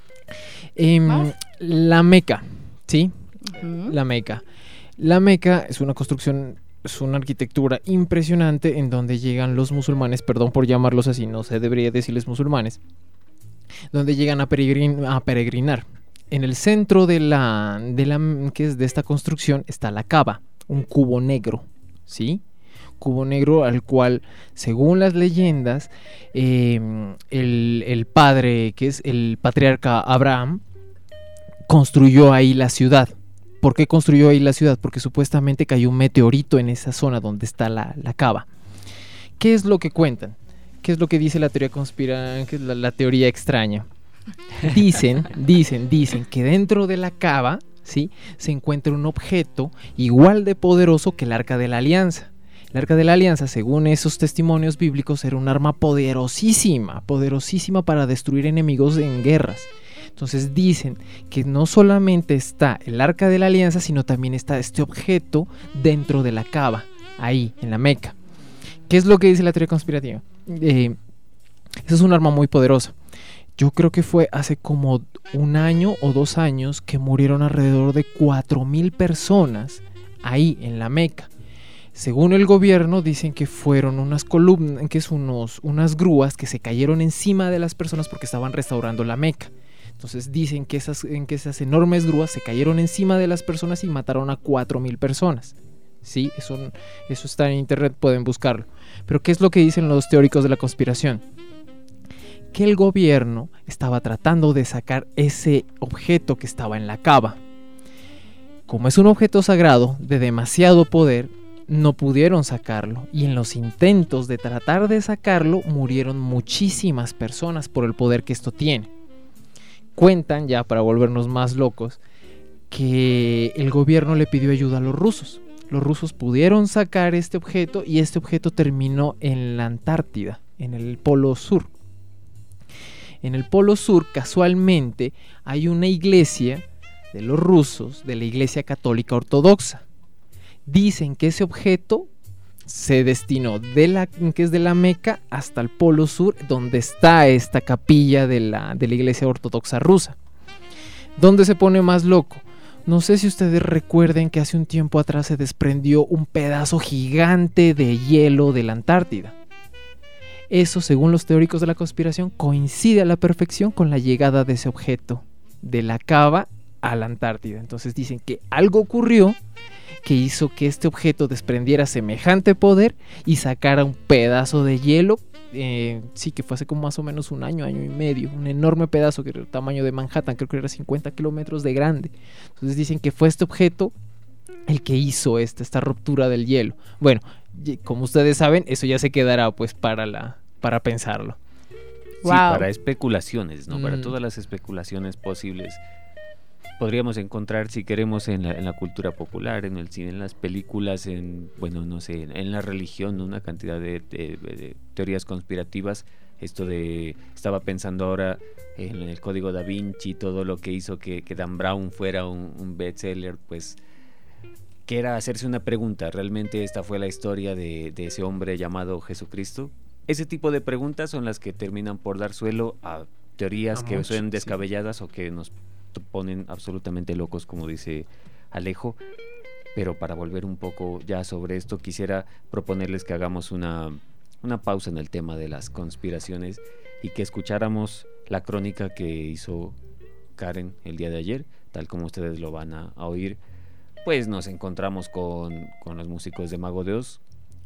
Em, ¿Más? La Meca, ¿sí? Ujú. La Meca. La Meca es una construcción, es una arquitectura impresionante en donde llegan los musulmanes, perdón por llamarlos así, no se debería decirles musulmanes, donde llegan a, peregrin- a peregrinar. En el centro de la, de la que es de esta construcción está la Kaaba, un cubo negro, ¿sí? Cubo negro al cual, según las leyendas, eh, el, el padre, que es el patriarca Abraham, construyó ahí la ciudad. ¿Por qué construyó ahí la ciudad? Porque supuestamente cayó un meteorito en esa zona donde está la, la Kaaba. ¿Qué es lo que cuentan? ¿Qué es lo que dice la teoría conspira, que es la, la teoría extraña? Dicen, dicen, dicen que dentro de la Kaaba, ¿sí?, se encuentra un objeto igual de poderoso que el Arca de la Alianza. El Arca de la Alianza, según esos testimonios bíblicos, era un arma poderosísima, poderosísima para destruir enemigos en guerras. Entonces dicen que no solamente está el Arca de la Alianza, sino también está este objeto dentro de la Kaaba, ahí, en la Meca. ¿Qué es lo que dice la teoría conspirativa? Eh, eso es un arma muy poderosa. Yo creo que fue hace como un año o dos años que murieron alrededor de cuatro mil personas ahí en la Meca. Según el gobierno dicen que fueron unas columnas, que es unos, unas grúas que se cayeron encima de las personas porque estaban restaurando la Meca. Entonces dicen que esas, en que esas enormes grúas se cayeron encima de las personas y mataron a cuatro mil personas. Sí, eso, eso está en internet, pueden buscarlo. Pero ¿qué es lo que dicen los teóricos de la conspiración? Que el gobierno estaba tratando de sacar ese objeto que estaba en la Kaaba. Como es un objeto sagrado de demasiado poder, no pudieron sacarlo, y en los intentos de tratar de sacarlo murieron muchísimas personas por el poder que esto tiene. Cuentan, ya para volvernos más locos, que el gobierno le pidió ayuda a los rusos. Los rusos pudieron sacar este objeto y este objeto terminó en la Antártida, en el Polo Sur. En el Polo Sur, casualmente, hay una iglesia de los rusos, de la Iglesia Católica Ortodoxa. Dicen que ese objeto se destinó de la, que es de la Meca hasta el Polo Sur, donde está esta capilla de la, de la Iglesia Ortodoxa rusa. ¿Dónde se pone más loco? No sé si ustedes recuerden que hace un tiempo atrás se desprendió un pedazo gigante de hielo de la Antártida. Eso, según los teóricos de la conspiración, coincide a la perfección con la llegada de ese objeto de la Kaaba a la Antártida. Entonces dicen que algo ocurrió que hizo que este objeto desprendiera semejante poder y sacara un pedazo de hielo, eh, sí, que fue hace como más o menos un año, año y medio, un enorme pedazo que era el tamaño de Manhattan, creo que era cincuenta kilómetros de grande. Entonces dicen que fue este objeto el que hizo esta, esta ruptura del hielo. Bueno, como ustedes saben, eso ya se quedará pues para, la, para pensarlo. Sí, Wow. para especulaciones, ¿no? Mm. Para todas las especulaciones posibles. Podríamos encontrar, si queremos, en la, en la cultura popular, en el cine, en las películas, en, bueno, no sé, en, en la religión, ¿no? Una cantidad de, de, de teorías conspirativas esto de, estaba pensando ahora en el Código Da Vinci, todo lo que hizo que, que Dan Brown fuera un, un bestseller, pues que era hacerse una pregunta, ¿realmente esta fue la historia de, de ese hombre llamado Jesucristo? Ese tipo de preguntas son las que terminan por dar suelo a teorías a que mucho, suenen descabelladas, sí, o que nos ponen absolutamente locos, como dice Alejo. Pero para volver un poco ya sobre esto, quisiera proponerles que hagamos una, una pausa en el tema de las conspiraciones y que escucháramos la crónica que hizo Karen el día de ayer, tal como ustedes lo van a, a oír. Pues nos encontramos con, con los músicos de Mago de Oz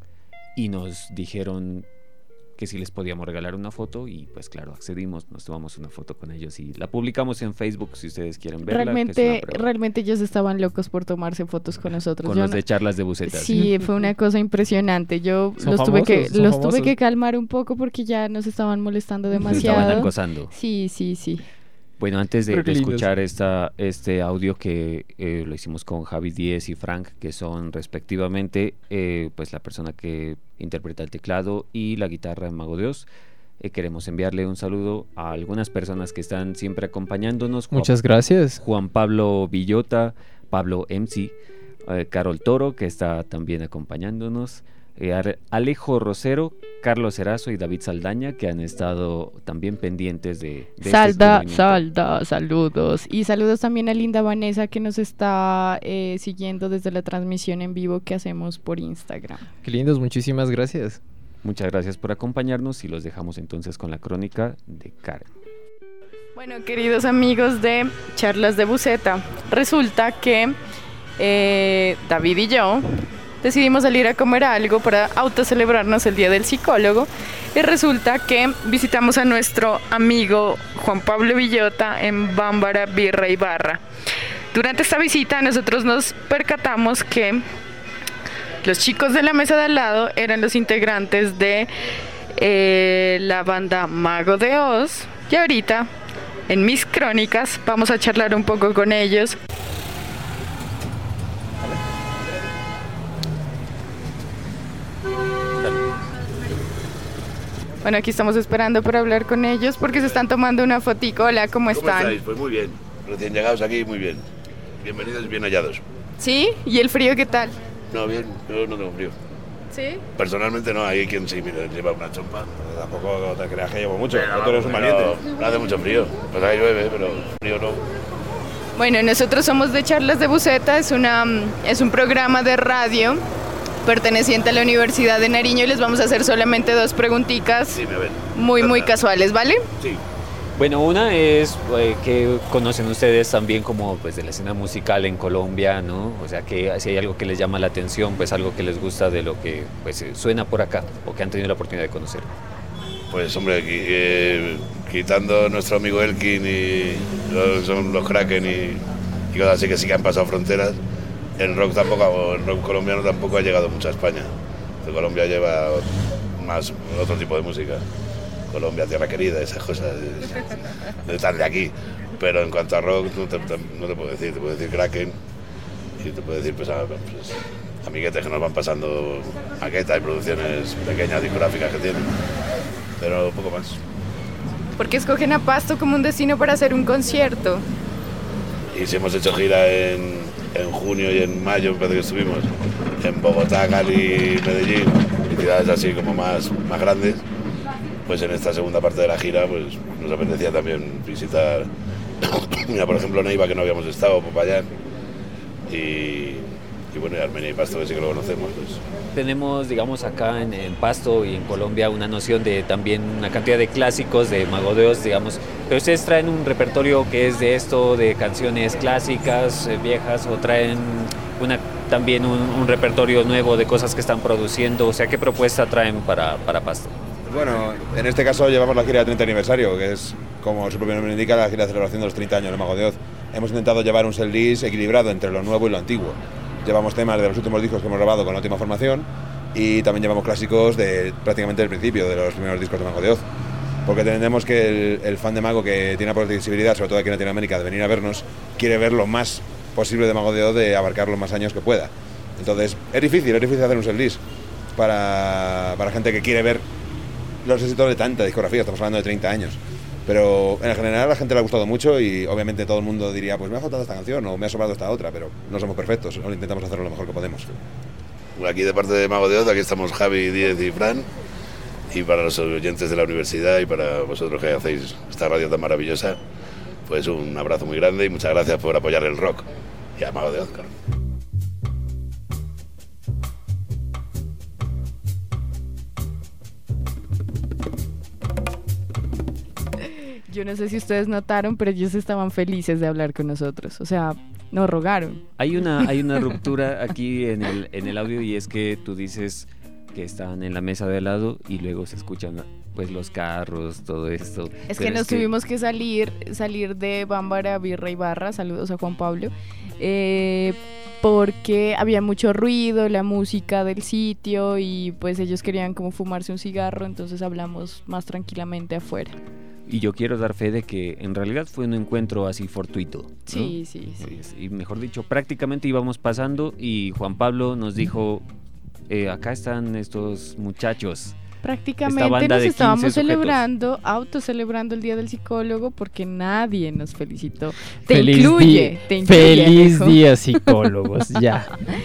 y nos dijeron que si les podíamos regalar una foto, y pues claro, accedimos, nos tomamos una foto con ellos y la publicamos en Facebook si ustedes quieren verla. Realmente, realmente ellos estaban locos por tomarse fotos con nosotros. Con Yo los no... de charlas de bucetas. Sí, fue una cosa impresionante. Yo los famosos, tuve que los famosos. tuve que calmar un poco porque ya nos estaban molestando demasiado. Estaban acosando. Sí, sí, sí. Bueno, antes de, de lindos. escuchar esta, este audio que eh, lo hicimos con Javi Díez y Frank, que son respectivamente eh, pues la persona que interpreta el teclado y la guitarra en Mago de Oz, eh, queremos enviarle un saludo a algunas personas que están siempre acompañándonos. Muchas gracias. Juan Pablo Villota, Pablo M C, eh, Carol Toro, que está también acompañándonos, eh, Alejo Rosero, Carlos Erazo y David Saldaña, que han estado también pendientes de, de Salda, este Salda, saludos. Y saludos también a Linda Vanessa, que nos está eh, siguiendo desde la transmisión en vivo que hacemos por Instagram. Qué lindos, muchísimas gracias. Muchas gracias por acompañarnos y los dejamos entonces con la crónica de Karen. Bueno, queridos amigos de Charlas de Buceta, resulta que eh, David y yo decidimos salir a comer algo para autocelebrarnos el Día del Psicólogo y resulta que visitamos a nuestro amigo Juan Pablo Villota en Bámbara, Birra y Barra. Durante esta visita nosotros nos percatamos que los chicos de la mesa de al lado eran los integrantes de eh, la banda Mago de Oz y ahorita en mis crónicas vamos a charlar un poco con ellos. Bueno, aquí estamos esperando para hablar con ellos porque se están tomando una fotico. Hola, ¿cómo están? ¿Cómo estáis? Pues muy bien, recién llegados aquí, muy bien. Bienvenidos y bien hallados. ¿Sí? ¿Y el frío qué tal? No, bien, yo no tengo frío. ¿Sí? Personalmente no, hay quien sí, mira, lleva una chompa. Tampoco te creas que llevo mucho, Pero, no, tú eres un valiente. No hace mucho frío, pues ahí llueve, pero frío no. Bueno, nosotros somos de Charlas de Buceta, es, una, es un programa de radio perteneciente a la Universidad de Nariño y les vamos a hacer solamente dos preguntitas Sí, me ven. muy, muy casuales, ¿vale? Sí. Bueno, una es eh, que conocen ustedes también como pues de la escena musical en Colombia, ¿no? O sea, que si hay algo que les llama la atención, pues algo que les gusta de lo que pues suena por acá o que han tenido la oportunidad de conocer. Pues hombre, aquí, eh, quitando nuestro amigo Elkin y los, son los Kraken y, y cosas así que sí que han pasado fronteras, el rock tampoco, el rock colombiano tampoco ha llegado mucho a España. De Colombia lleva más otro tipo de música. Colombia, tierra querida, esas cosas de estar de aquí. Pero en cuanto a rock, no te, no te puedo decir, te puedo decir Kraken y te puedo decir pues, a, pues, amiguetes que nos van pasando maquetas y producciones pequeñas, discográficas que tienen, pero poco más. ¿Por qué escogen a Pasto como un destino para hacer un concierto? Y si hemos hecho gira en, en junio y en mayo, parece que estuvimos en Bogotá, Cali, Medellín, y ciudades así como más, más grandes, pues en esta segunda parte de la gira pues nos apetecía también visitar, mira, por ejemplo, Neiva, que no habíamos estado, Popayán, y, y bueno, y Armenia y Pasto, que sí que lo conocemos. Pues. Tenemos, digamos, acá en, en Pasto y en Colombia una noción de también una cantidad de clásicos de Mago de Oz, digamos, pero ustedes traen un repertorio que es de esto, de canciones clásicas, eh, viejas, o traen una, también un, un repertorio nuevo de cosas que están produciendo, o sea, ¿qué propuesta traen para, para Pasto? Bueno, en este caso llevamos la gira de treinta aniversario, que es, como su propio nombre indica, la gira de celebración de los treinta años de Mago de Oz. Hemos intentado llevar un setlist equilibrado entre lo nuevo y lo antiguo. Llevamos temas de los últimos discos que hemos grabado con la última formación y también llevamos clásicos de prácticamente del principio, de los primeros discos de Mago de Oz. Porque entendemos que el, el fan de Mago, que tiene la posibilidad, sobre todo aquí en Latinoamérica, de venir a vernos, quiere ver lo más posible de Mago de Oz, de abarcar los más años que pueda. Entonces, es difícil, es difícil hacer un setlist para, para gente que quiere ver los éxitos de tanta discografía, estamos hablando de treinta años. Pero en general a la gente le ha gustado mucho y obviamente todo el mundo diría, pues me ha faltado esta canción o me ha sobrado esta otra, pero no somos perfectos, ¿no? Intentamos hacerlo lo mejor que podemos. Aquí de parte de Mago de Oz, aquí estamos Javi, Díez y Fran. Y para los oyentes de la universidad y para vosotros que hacéis esta radio tan maravillosa, pues un abrazo muy grande y muchas gracias por apoyar el rock. Y a Mago de Oz, claro. Yo no sé si ustedes notaron, pero ellos estaban felices de hablar con nosotros. O sea, nos rogaron. Hay una, hay una ruptura aquí en el, en el audio y es que tú dices que están en la mesa de al lado y luego se escuchan pues los carros, todo esto. Es Pero que nos es que... tuvimos que salir, salir de Bámbara, Birra y Barra, saludos a Juan Pablo, eh, porque había mucho ruido, la música del sitio y pues ellos querían como fumarse un cigarro, entonces hablamos más tranquilamente afuera. Y yo quiero dar fe de que en realidad fue un encuentro así fortuito, ¿no? Sí, sí, sí. Y mejor dicho, prácticamente íbamos pasando y Juan Pablo nos dijo, eh, acá están estos muchachos. Prácticamente nos estábamos celebrando, autocelebrando el Día del Psicólogo porque nadie nos felicitó. Te feliz incluye, te incluye, Feliz Alejo. día, psicólogos, ya.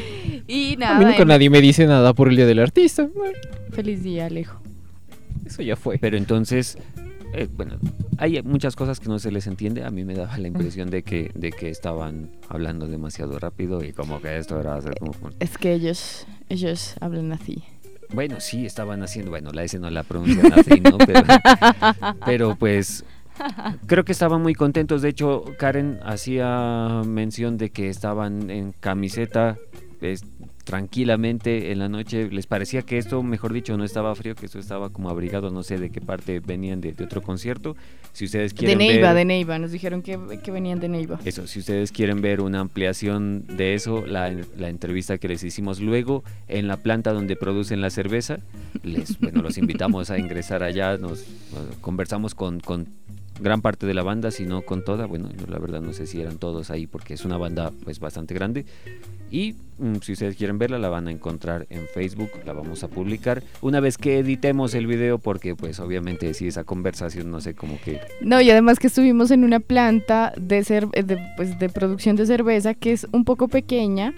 Y A nada. mí nunca em- nadie me dice nada por el Día del Artista. Bueno, Feliz día, Alejo. eso ya fue. Pero entonces, eh, bueno, hay muchas cosas que no se les entiende. A mí me daba la impresión de que, de que estaban hablando demasiado rápido y como que esto era hacer como... Es que ellos, ellos hablan así. Bueno, sí, estaban haciendo, bueno, la S no la pronuncian así, ¿no? Pero, pero pues creo que estaban muy contentos. De hecho, Karen hacía mención de que estaban en camiseta pues, tranquilamente en la noche. Les parecía que esto, mejor dicho, no estaba frío, que esto estaba como abrigado. No sé de qué parte venían de, de otro concierto. Si ustedes quieren De Neiva, ver, de Neiva. Nos dijeron que, que venían de Neiva. eso, si ustedes quieren ver una ampliación de eso, la, la entrevista que les hicimos luego en la planta donde producen la cerveza, les, bueno, los invitamos a ingresar allá, nos uh, conversamos con, con gran parte de la banda, si no con toda, bueno, yo la verdad no sé si eran todos ahí porque es una banda pues bastante grande. Y mm, si ustedes quieren verla, la van a encontrar en Facebook, la vamos a publicar una vez que editemos el video, porque pues obviamente si esa conversación no sé cómo que... No, y además que estuvimos en una planta de, cer- de, pues, de producción de cerveza que es un poco pequeña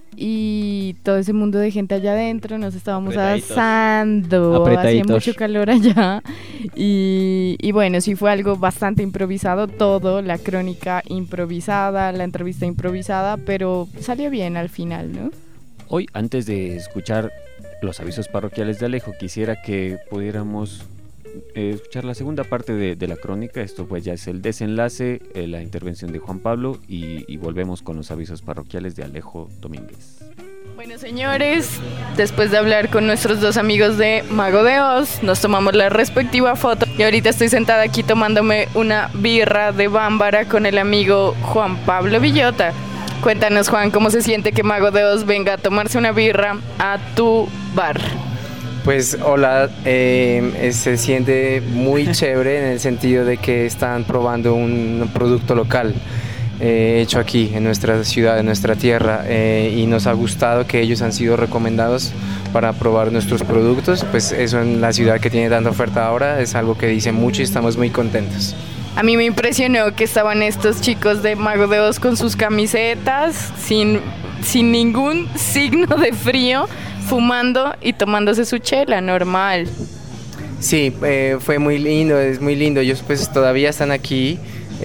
y todo ese mundo de gente allá adentro, nos estábamos Apretaditos. asando, hacía Apretaditos. mucho calor allá y, y bueno, sí fue algo bastante improvisado todo, la crónica improvisada, la entrevista improvisada, pero salió bien al final, ¿no? Hoy, antes de escuchar los avisos parroquiales de Alejo, quisiera que pudiéramos eh, escuchar la segunda parte de, de la crónica. Esto pues ya es el desenlace, eh, la intervención de Juan Pablo y, y volvemos con los avisos parroquiales de Alejo Domínguez. Bueno, señores, después de hablar con nuestros dos amigos de Mago de Oz, nos tomamos la respectiva foto y ahorita estoy sentada aquí tomándome una birra de Bámbara con el amigo Juan Pablo Villota. Cuéntanos, Juan, ¿cómo se siente que Mago de Oz venga a tomarse una birra a tu bar? Pues hola, eh, se siente muy chévere en el sentido de que están probando un producto local eh, hecho aquí en nuestra ciudad, en nuestra tierra eh, y nos ha gustado que ellos han sido recomendados para probar nuestros productos, pues eso en la ciudad que tiene tanta oferta ahora es algo que dice mucho y estamos muy contentos. A mí me impresionó que estaban estos chicos de Mago de Oz con sus camisetas, sin, sin ningún signo de frío, fumando y tomándose su chela, normal. Sí, eh, fue muy lindo, es muy lindo. Ellos pues todavía están aquí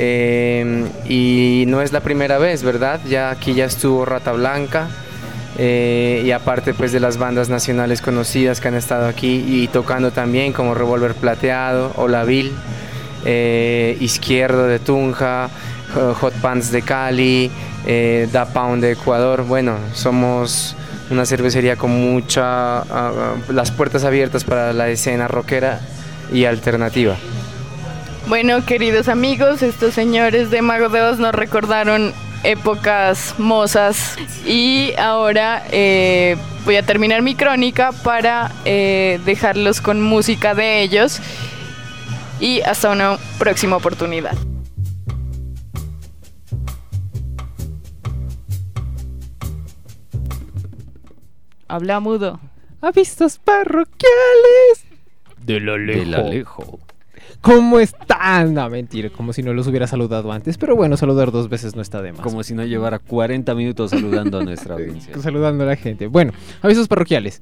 eh, y no es la primera vez, ¿verdad? Ya aquí ya estuvo Rata Blanca eh, y aparte pues de las bandas nacionales conocidas que han estado aquí y tocando también como Revolver Plateado, Olavil, eh, Izquierdo de Tunja, Hot Pants de Cali, eh, Da Pound de Ecuador. Bueno, somos una cervecería con mucha, uh, las puertas abiertas para la escena rockera y alternativa. Bueno, queridos amigos, estos señores de Mago de Oz nos recordaron épocas mozas y ahora eh, voy a terminar mi crónica para eh, dejarlos con música de ellos y hasta una próxima oportunidad. Habla mudo. Avisos parroquiales del Alejo. Del Alejo. ¿Cómo están? No, mentira, como si no los hubiera saludado antes. Pero bueno, saludar dos veces no está de más. Como si no llevara cuarenta minutos saludando a nuestra audiencia. Saludando a la gente. Bueno, avisos parroquiales.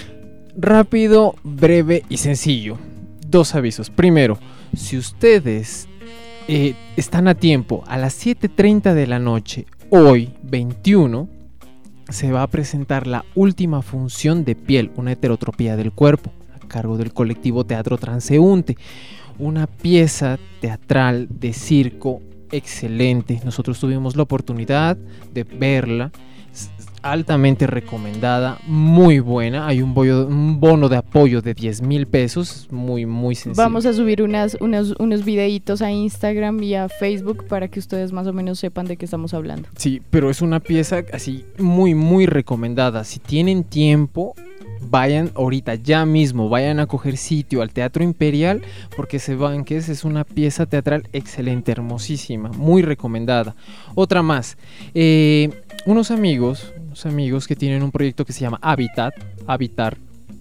Rápido, breve y sencillo. Dos avisos. Primero, si ustedes eh, están a tiempo, a las siete treinta de la noche, hoy, veintiuno, se va a presentar la última función de Piel, una heterotropía del cuerpo, a cargo del colectivo Teatro Transeúnte. Una pieza teatral de circo excelente. Nosotros tuvimos la oportunidad de verla, altamente recomendada, muy buena. Hay un, bollo, un bono de apoyo de diez mil pesos, muy, muy sencillo. Vamos a subir unas, unos, unos videitos a Instagram y a Facebook para que ustedes más o menos sepan de qué estamos hablando. Sí, pero es una pieza así muy, muy recomendada. Si tienen tiempo, vayan ahorita, ya mismo, vayan a coger sitio al Teatro Imperial, porque se van que es, es una pieza teatral excelente, hermosísima, muy recomendada. Otra más, eh, unos amigos, unos amigos que tienen un proyecto que se llama Habitat, Habitar,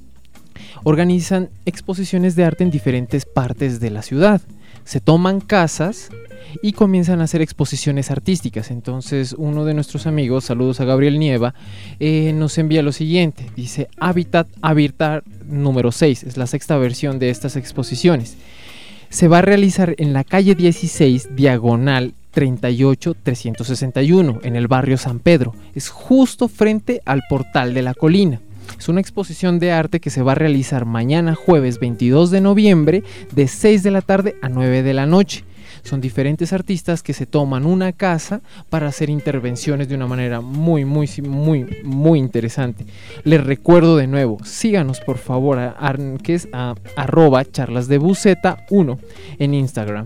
organizan exposiciones de arte en diferentes partes de la ciudad. Se toman casas y comienzan a hacer exposiciones artísticas. Entonces uno de nuestros amigos, saludos a Gabriel Nieva, eh, nos envía lo siguiente. Dice Habitat Habitar número seis, es la sexta versión de estas exposiciones. Se va a realizar en la calle dieciséis, diagonal treinta y ocho trescientos sesenta y uno, en el barrio San Pedro. Es justo frente al portal de la colina. Es una exposición de arte que se va a realizar mañana jueves veintidós de noviembre de seis de la tarde a nueve de la noche. Son diferentes artistas que se toman una casa para hacer intervenciones de una manera muy, muy, muy, muy interesante. Les recuerdo de nuevo, síganos por favor, a, a, que es a, arroba charlas de buceta uno en Instagram.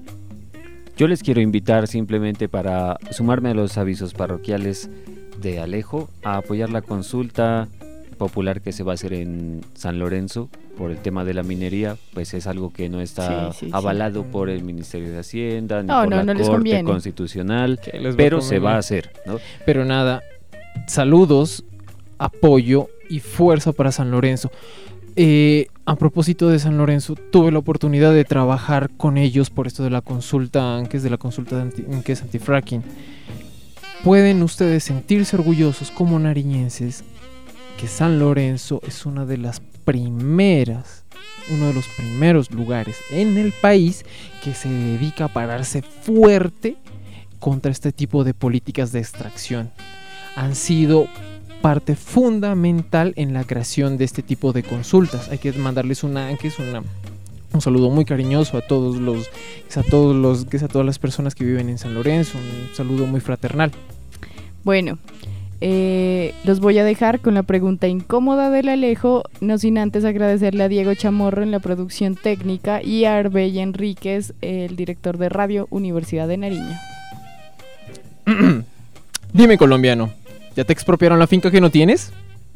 Yo les quiero invitar simplemente para sumarme a los avisos parroquiales de Alejo, a apoyar la consulta popular que se va a hacer en San Lorenzo por el tema de la minería. Pues es algo que no está sí, sí, avalado sí. por el Ministerio de Hacienda ni no, por no, la no Corte conviene. Constitucional, pero se va a hacer, ¿no? Pero nada, saludos, apoyo y fuerza para San Lorenzo. Eh, a propósito de San Lorenzo, tuve la oportunidad de trabajar con ellos por esto de la consulta, que es de la consulta de anti, que es antifracking. Pueden ustedes sentirse orgullosos como nariñenses que San Lorenzo es una de las primeras, uno de los primeros lugares en el país que se dedica a pararse fuerte contra este tipo de políticas de extracción. Han sido parte fundamental en la creación de este tipo de consultas. Hay que mandarles una, que es una, un saludo muy cariñoso a todos los, a todos los, que es a todas las personas que viven en San Lorenzo, un saludo muy fraternal. Bueno, eh, los voy a dejar con la pregunta incómoda del Alejo, no sin antes agradecerle a Diego Chamorro en la producción técnica y a Arbey Enríquez, el director de Radio Universidad de Nariño. Dime, colombiano, ¿ya te expropiaron la finca que no tienes?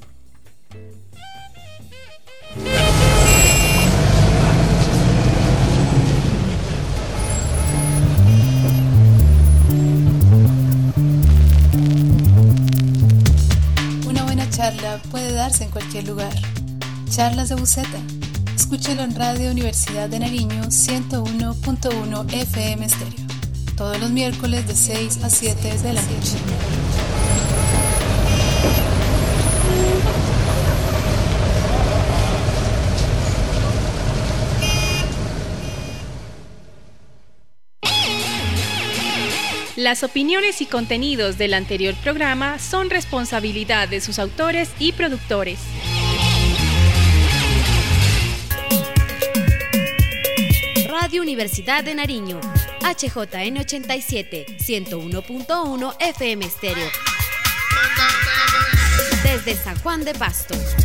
Una buena charla puede darse en cualquier lugar. Charlas de Buceta. Escúchalo en Radio Universidad de Nariño ciento uno punto uno F M Stereo. Todos los miércoles de seis a siete de la noche. Las opiniones y contenidos del anterior programa son responsabilidad de sus autores y productores. Radio Universidad de Nariño, H J N ochenta y siete, ciento uno punto uno F M Stereo. Desde San Juan de Pasto.